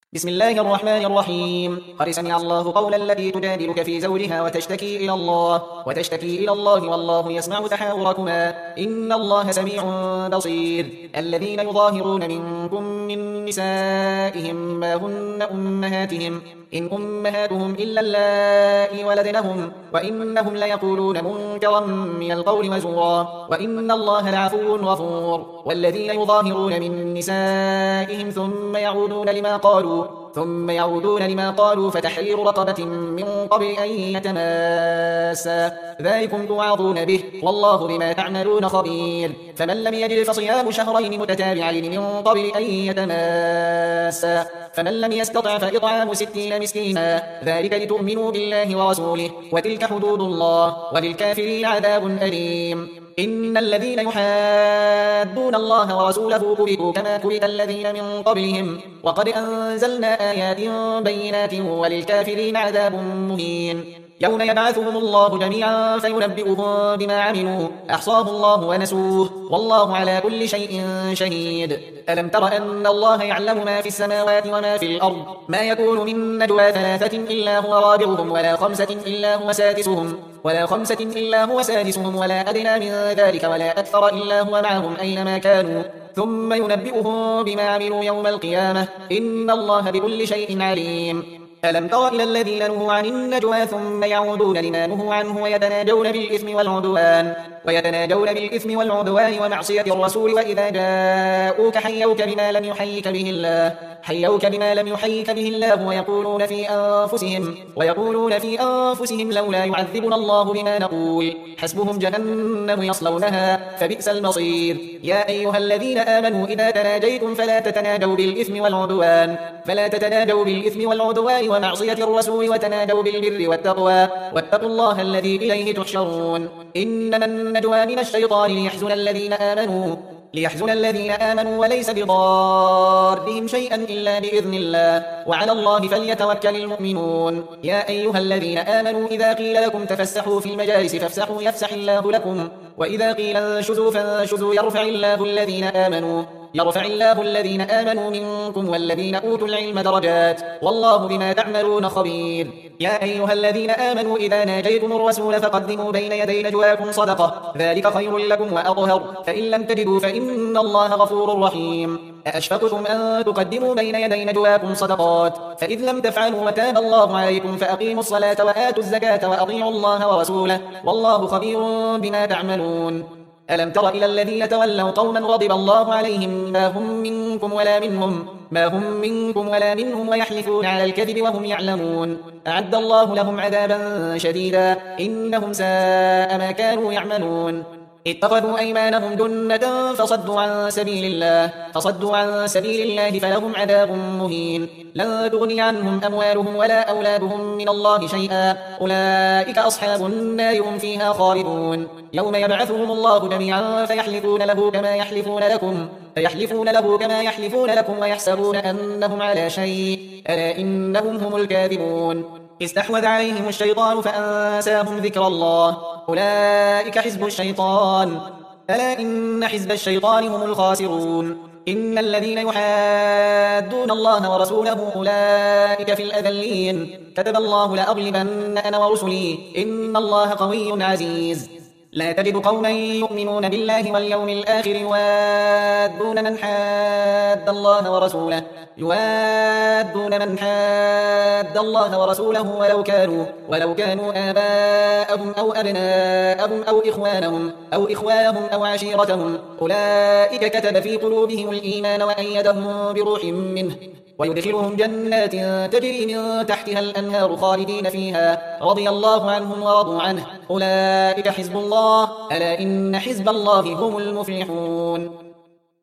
بسم الله الرحمن الرحيم. قد سمع الله قول التي تجادلك في زوجها وتشتكي إلى الله والله يسمع تحاوركما إن الله سميع بصير. الذين يظاهرون منكم من نسائهم ما هن أمهاتهم إن أمهاتهم إلا اللائي ولدنهم وإنهم ليقولون منكرا من القول وزورا وإن الله لعفو غفور. والذين يظاهرون من نسائهم ثم يعودون لما قالوا فتحرير رقبة من قبل أن يتماسا ذلكم توعظون به والله بما تعملون خبير. فمن لم يجد فصيام شهرين متتابعين من قبل أن يتماسا فمن لم يستطع فإطعام 60 مسكينا ذلك لتؤمنوا بالله ورسوله وتلك حدود الله وللكافرين عذاب أليم. إن الذين يحادون الله ورسوله كبتوا كما كبت الذين من قبلهم وقد أنزلنا آيات بينات وللكافرين عذاب مهين. يوم يبعثهم الله جميعا فينبئهم بما عملوا أحصاه الله ونسوه والله على كل شيء شهيد. ألم تر أن الله يعلم ما في السماوات وما في الأرض ما يكون من نجوى 3 إلا هو رابعهم ولا 5 إلا هو سادسهم ولا أدنى من ذلك ولا أكثر إلا هو معهم أينما كانوا ثم ينبئهم بما عملوا يوم القيامة إن الله بكل شيء عليم. ألم تر إلى الذين نهوا عن النجوى ثم يعودون لما نهوا عنه ويتناجون بالإثم والعدوان ومعصية الرسول وإذا جاءوك حيوك بما لم يحيك به الله ويقولون في أنفسهم لولا يعذبنا الله بما نقول حسبهم جهنم يصلونها فبئس المصير. يا أيها الذين آمنوا إذا تناجيتم فلا تتناجوا بالإثم والعدوان ومعصية الرسول وتنادوا بالبر والتقوى واتقوا الله الذي إليه تحشرون. إنما النجوى من الشيطان ليحزن الذين آمنوا وليس بضارهم شيئا إلا بإذن الله وعلى الله فليتوكل المؤمنون. يا أيها الذين آمنوا إذا قيل لكم تفسحوا في المجالس فافسحوا يفسح الله لكم وإذا قيل انشزوا فانشزوا يرفع الله الذين آمنوا منكم والذين أوتوا العلم درجات والله بما تعملون خبير. يا أيها الذين آمنوا إذا ناجيتم الرسول فقدموا بين يدي نجواكم صدقة ذلك خير لكم وأطهر فإن لم تجدوا فإن الله غفور رحيم. أأشفقتم أن تقدموا بين يدي نجواكم صدقات فإذ لم تفعلوا وتاب الله عليكم فأقيموا الصلاة وآتوا الزكاة وأطيعوا الله ورسوله والله خبير بما تعملون. ألم تر إلى الذين تولوا قوما غضب الله عليهم ما هم منكم ولا منهم ويحلفون على الكذب وهم يعلمون أعد الله لهم عذابا شديدا إنهم ساء ما كانوا يعملون. اتخذوا أيمانهم جنة فصدوا عن سبيل الله فلهم عذاب مهين لن تغني عنهم أموالهم ولا أولادهم من الله شيئا أولئك أصحاب النار هم فيها خالدون. يوم يبعثهم الله جميعا فيحلفون له كما يحلفون لكم ويحسبون أنهم على شيء ألا إنهم هم الكاذبون. استحوذ عليهم الشيطان فأنساهم ذكر الله أولئك حزب الشيطان ألا إن حزب الشيطان هم الخاسرون. إن الذين يحادون الله ورسوله أولئك في الأذلين كتب الله لأغلبن أنا ورسلي إن الله قوي عزيز. لا تجد قوما يؤمنون بالله واليوم الآخر يوادون من حاد الله ورسوله ولو كانوا آباءهم أو أبناءهم أو إخوانهم أو عشيرتهم أولئك كتب في قلوبهم الإيمان وأيدهم بروح منه ويدخلهم جنات تجري من تحتها الأنهار خالدين فيها رضي الله عنهم ورضوا عنه أولئك حزب الله ألا إن حزب الله هم المفلحون.